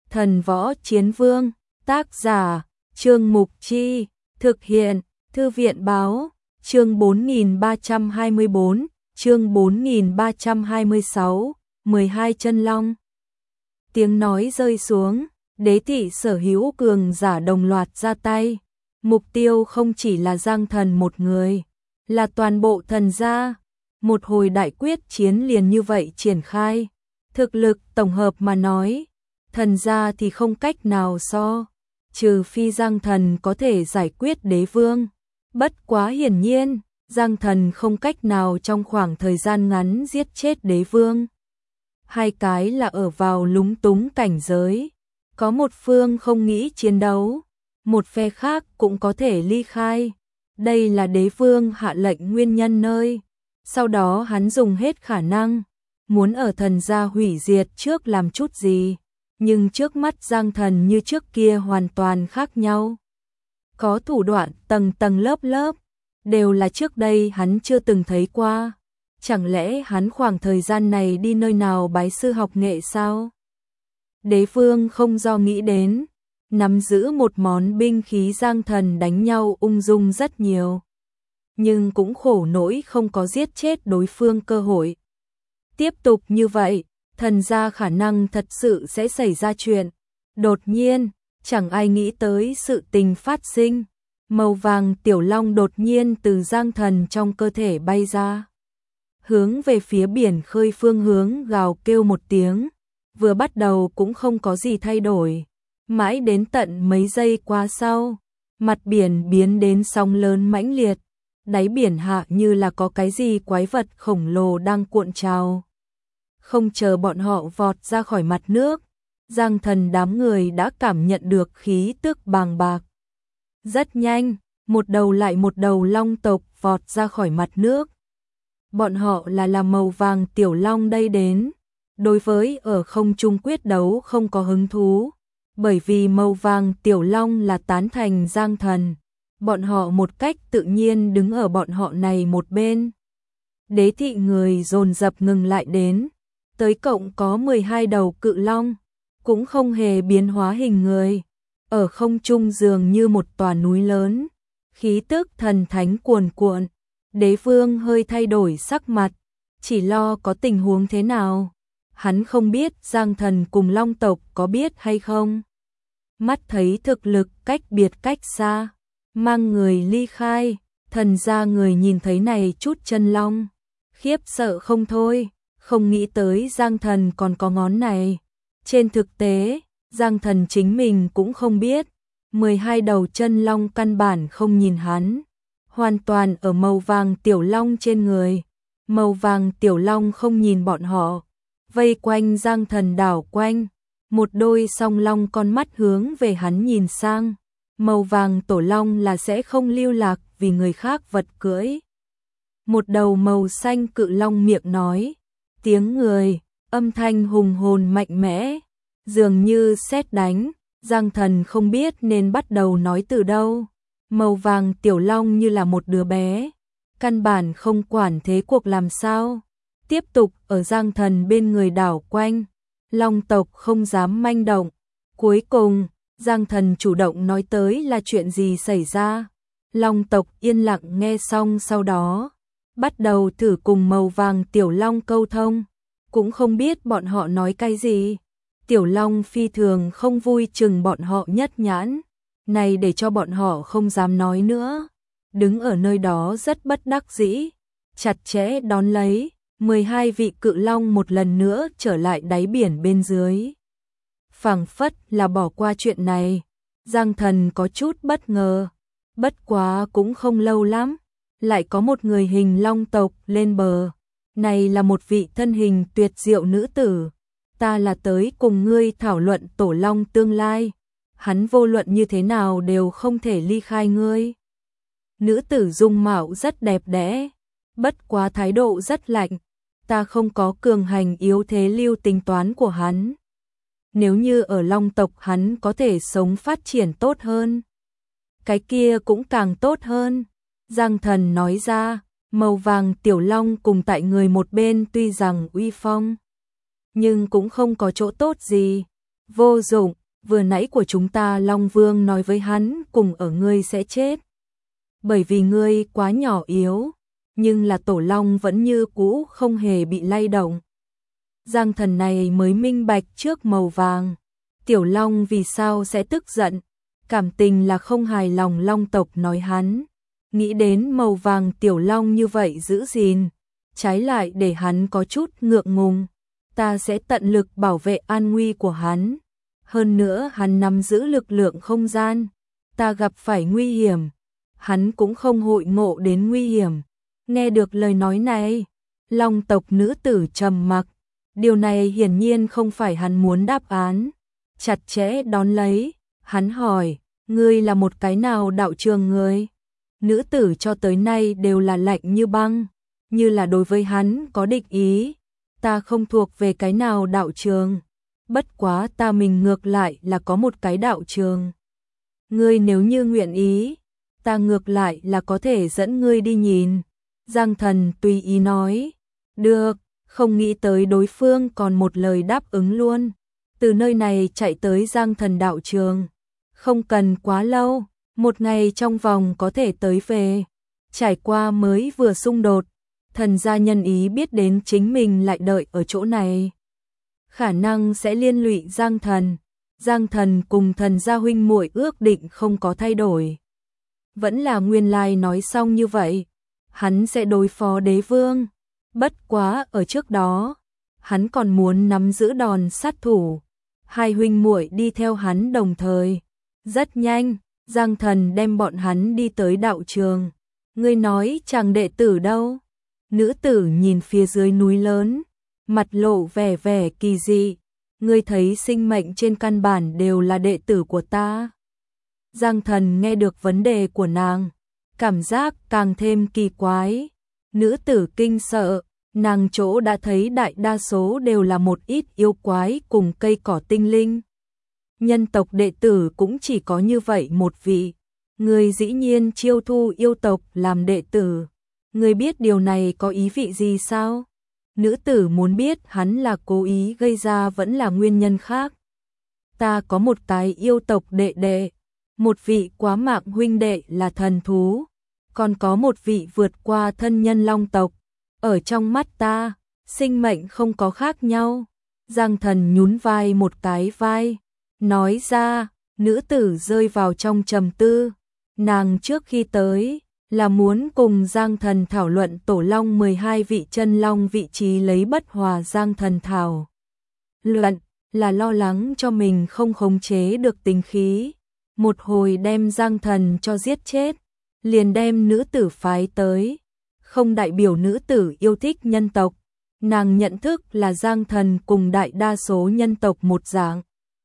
Thần Võ Chiến Vương, tác giả, Trương Mục Chi, thực hiện, Thư viện Báo, chương 4324, chương 4326, 12 chân long. Tiếng nói rơi xuống, đế thị sở hữu cường giả đồng loạt ra tay. Mục tiêu không chỉ là Giang Thần một người, là toàn bộ thần gia. Một hồi đại quyết chiến liền như vậy triển khai. Thực lực tổng hợp mà nói, thần gia thì không cách nào so, trừ phi Giang Thần có thể giải quyết đế vương. Bất quá hiển nhiên, Giang Thần không cách nào trong khoảng thời gian ngắn giết chết đế vương. Hai cái là ở vào lúng túng cảnh giới, có một phương không nghĩ chiến đấu, một phe khác cũng có thể ly khai. Đây là đế vương hạ lệnh nguyên nhân nơi. Sau đó hắn dùng hết khả năng, muốn ở thần gia hủy diệt trước làm chút gì. Nhưng trước mắt Giang Thần như trước kia hoàn toàn khác nhau. Có thủ đoạn tầng tầng lớp lớp, đều là trước đây hắn chưa từng thấy qua. Chẳng lẽ hắn khoảng thời gian này đi nơi nào bái sư học nghệ sao? Đế vương không do nghĩ đến, nắm giữ một món binh khí Giang Thần đánh nhau ung dung rất nhiều. Nhưng cũng khổ nỗi không có giết chết đối phương cơ hội. Tiếp tục như vậy, thần gia khả năng thật sự sẽ xảy ra chuyện. Đột nhiên, chẳng ai nghĩ tới sự tình phát sinh. Màu vàng tiểu long đột nhiên từ Giang Thần trong cơ thể bay ra. Hướng về phía biển khơi phương hướng gào kêu một tiếng. Vừa bắt đầu cũng không có gì thay đổi. Mãi đến tận mấy giây qua sau, mặt biển biến đến sóng lớn mãnh liệt. Đáy biển hạ như là có cái gì quái vật khổng lồ đang cuộn trào. Không chờ bọn họ vọt ra khỏi mặt nước, Giang Thần đám người đã cảm nhận được khí tức bàng bạc. Rất nhanh, một đầu lại một đầu long tộc vọt ra khỏi mặt nước. Bọn họ là màu vàng tiểu long đây đến. Đối với ở không trung quyết đấu không có hứng thú, bởi vì màu vàng tiểu long là tán thành Giang Thần. Bọn họ một cách tự nhiên đứng ở bọn họ này một bên. Đế thị người dồn dập ngừng lại đến. Tới cộng có 12 đầu cự long, cũng không hề biến hóa hình người. Ở không trung dường như một tòa núi lớn. Khí tức thần thánh cuồn cuộn. Đế vương hơi thay đổi sắc mặt, chỉ lo có tình huống thế nào. Hắn không biết Giang Thần cùng long tộc có biết hay không. Mắt thấy thực lực cách biệt cách xa, mang người ly khai, thần gia người nhìn thấy này chút chân long, khiếp sợ không thôi, không nghĩ tới Giang Thần còn có ngón này. Trên thực tế, Giang Thần chính mình cũng không biết, 12 đầu chân long căn bản không nhìn hắn, hoàn toàn ở màu vàng tiểu long trên người. Màu vàng tiểu long không nhìn bọn họ, vây quanh Giang Thần đảo quanh, một đôi song long con mắt hướng về hắn nhìn sang. Màu vàng tổ long là sẽ không lưu lạc vì người khác vật cưỡi. Một đầu màu xanh cự long miệng nói, tiếng người, âm thanh hùng hồn mạnh mẽ, dường như sét đánh. Giang Thần không biết nên bắt đầu nói từ đâu. Màu vàng tiểu long như là một đứa bé, căn bản không quản thế cuộc làm sao. Tiếp tục ở Giang Thần bên người đảo quanh, long tộc không dám manh động. Cuối cùng, Giang Thần chủ động nói tới là chuyện gì xảy ra. Long tộc yên lặng nghe xong sau đó, bắt đầu thử cùng màu vàng tiểu long câu thông, cũng không biết bọn họ nói cái gì. Tiểu long phi thường không vui chừng bọn họ nhất nhãn, này để cho bọn họ không dám nói nữa. Đứng ở nơi đó rất bất đắc dĩ, chặt chẽ đón lấy, 12 vị cự long một lần nữa trở lại đáy biển bên dưới. Phảng phất là bỏ qua chuyện này, Giang Thần có chút bất ngờ, bất quá cũng không lâu lắm, lại có một người hình long tộc lên bờ. Này là một vị thân hình tuyệt diệu nữ tử, ta là tới cùng ngươi thảo luận tổ long tương lai, hắn vô luận như thế nào đều không thể ly khai ngươi. Nữ tử dung mạo rất đẹp đẽ, bất quá thái độ rất lạnh, ta không có cường hành yếu thế lưu tính toán của hắn. Nếu như ở long tộc hắn có thể sống phát triển tốt hơn, cái kia cũng càng tốt hơn. Giang Thần nói ra, màu vàng tiểu long cùng tại người một bên tuy rằng uy phong, nhưng cũng không có chỗ tốt gì, vô dụng. vừa nãy của chúng ta Long Vương nói với hắn cùng ở ngươi sẽ chết. Bởi vì ngươi quá nhỏ yếu, nhưng là Tổ Long vẫn như cũ không hề bị lay động. Giang Thần này mới minh bạch trước màu vàng. Tiểu Long vì sao sẽ tức giận, cảm tình là không hài lòng Long tộc nói hắn. Nghĩ đến màu vàng Tiểu Long như vậy giữ gìn, trái lại để hắn có chút ngượng ngùng. Ta sẽ tận lực bảo vệ an nguy của hắn. Hơn nữa hắn nắm giữ lực lượng không gian. Ta gặp phải nguy hiểm, hắn cũng không hội ngộ đến nguy hiểm. Nghe được lời nói này, Long tộc nữ tử trầm mặc. Điều này hiển nhiên không phải hắn muốn đáp án. Chặt chẽ đón lấy, hắn hỏi, ngươi là một cái nào đạo trường người? Nữ tử cho tới nay đều là lạnh như băng, như là đối với hắn có địch ý. Ta không thuộc về cái nào đạo trường, bất quá ta mình ngược lại là có một cái đạo trường. Ngươi nếu như nguyện ý, ta ngược lại là có thể dẫn ngươi đi nhìn. Giang Thần tùy ý nói, được, không nghĩ tới đối phương còn một lời đáp ứng luôn. Từ nơi này chạy tới Giang Thần đạo trường, không cần quá lâu, một ngày trong vòng có thể tới về. Trải qua mới vừa xung đột, Thần gia nhân ý biết đến chính mình lại đợi ở chỗ này, khả năng sẽ liên lụy Giang Thần. Giang Thần cùng Thần gia huynh muội ước định không có thay đổi, vẫn là nguyên lai nói xong như vậy, hắn sẽ đối phó đế vương. Bất quá ở trước đó, hắn còn muốn nắm giữ đòn sát thủ. Hai huynh muội đi theo hắn đồng thời. Rất nhanh, Giang Thần đem bọn hắn đi tới đạo trường. Ngươi nói chàng đệ tử đâu? Nữ tử nhìn phía dưới núi lớn, mặt lộ vẻ vẻ kỳ dị. Ngươi thấy sinh mệnh trên căn bản đều là đệ tử của ta. Giang Thần nghe được vấn đề của nàng, cảm giác càng thêm kỳ quái. Nữ tử kinh sợ, nàng chỗ đã thấy đại đa số đều là một ít yêu quái cùng cây cỏ tinh linh. Nhân tộc đệ tử cũng chỉ có như vậy một vị. Người dĩ nhiên chiêu thu yêu tộc làm đệ tử. Người biết điều này có ý vị gì sao? Nữ tử muốn biết hắn là cố ý gây ra vẫn là nguyên nhân khác. Ta có một cái yêu tộc đệ đệ, một vị quá mạng huynh đệ là thần thú, còn có một vị vượt qua thân nhân long tộc. Ở trong mắt ta, sinh mệnh không có khác nhau. Giang Thần nhún vai một cái vai, nói ra. Nữ tử rơi vào trong trầm tư. Nàng trước khi tới là muốn cùng Giang Thần thảo luận Tổ Long 12 vị chân long vị trí lấy bất hòa. Giang Thần thảo luận là lo lắng cho mình không khống chế được tính khí, một hồi đem Giang Thần cho giết chết, liền đem nữ tử phái tới. Không đại biểu nữ tử yêu thích nhân tộc, nàng nhận thức là Giang Thần cùng đại đa số nhân tộc một dạng.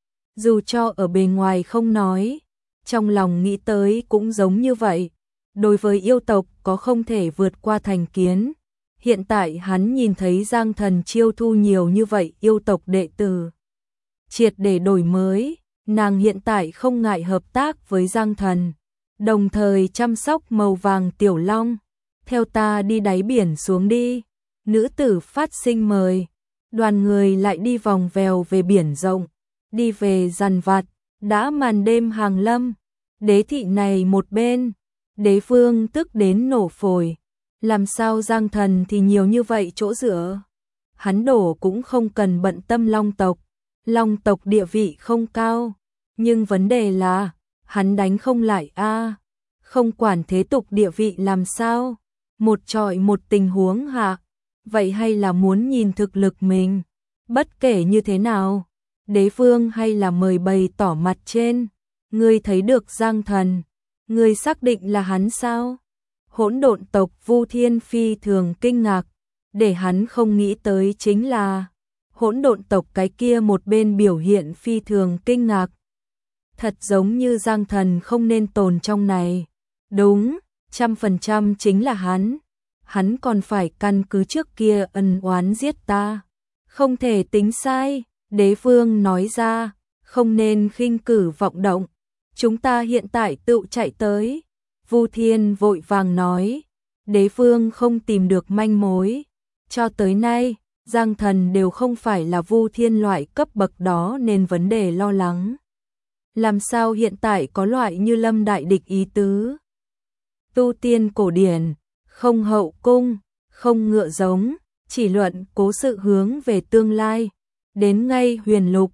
Dù cho ở bề ngoài không nói, trong lòng nghĩ tới cũng giống như vậy. Đối với yêu tộc có không thể vượt qua thành kiến. Hiện tại hắn nhìn thấy Giang Thần chiêu thu nhiều như vậy yêu tộc đệ tử, triệt để đổi mới, nàng hiện tại không ngại hợp tác với Giang Thần, đồng thời chăm sóc màu vàng Tiểu Long. Theo ta đi đáy biển xuống đi. Nữ tử phát sinh mời. Đoàn người lại đi vòng vèo về biển rộng, đi về dằn vặt. Đã màn đêm hàng lâm, đế thị này một bên, đế vương tức đến nổ phổi. Làm sao Giang Thần thì nhiều như vậy chỗ dựa? Hắn đổ cũng không cần bận tâm long tộc. Long tộc địa vị không cao, nhưng vấn đề là hắn đánh không lại a. Không quản thế tục địa vị làm sao, một trọi một tình huống hạ, vậy hay là muốn nhìn thực lực mình. Bất kể như thế nào, đế vương hay là mời bày tỏ mặt trên. Ngươi thấy được Giang Thần, ngươi xác định là hắn sao? Hỗn độn tộc Vu Thiên phi thường kinh ngạc, để hắn không nghĩ tới chính là hỗn độn tộc cái kia một bên biểu hiện phi thường kinh ngạc. Thật giống như Giang Thần không nên tồn trong này. Đúng, 100% chính là hắn. Hắn còn phải căn cứ trước kia ân oán giết ta. Không thể tính sai, đế vương nói ra, không nên khinh cử vọng động. Chúng ta hiện tại tự chạy tới. Vu Thiên vội vàng nói, đế vương không tìm được manh mối. Cho tới nay, Giang Thần đều không phải là Vu Thiên loại cấp bậc đó nên vấn đề lo lắng làm sao hiện tại có loại như lâm đại địch ý tứ. Tu tiên cổ điển, không hậu cung, không ngựa giống, chỉ luận cố sự hướng về tương lai. Đến ngay huyền lục,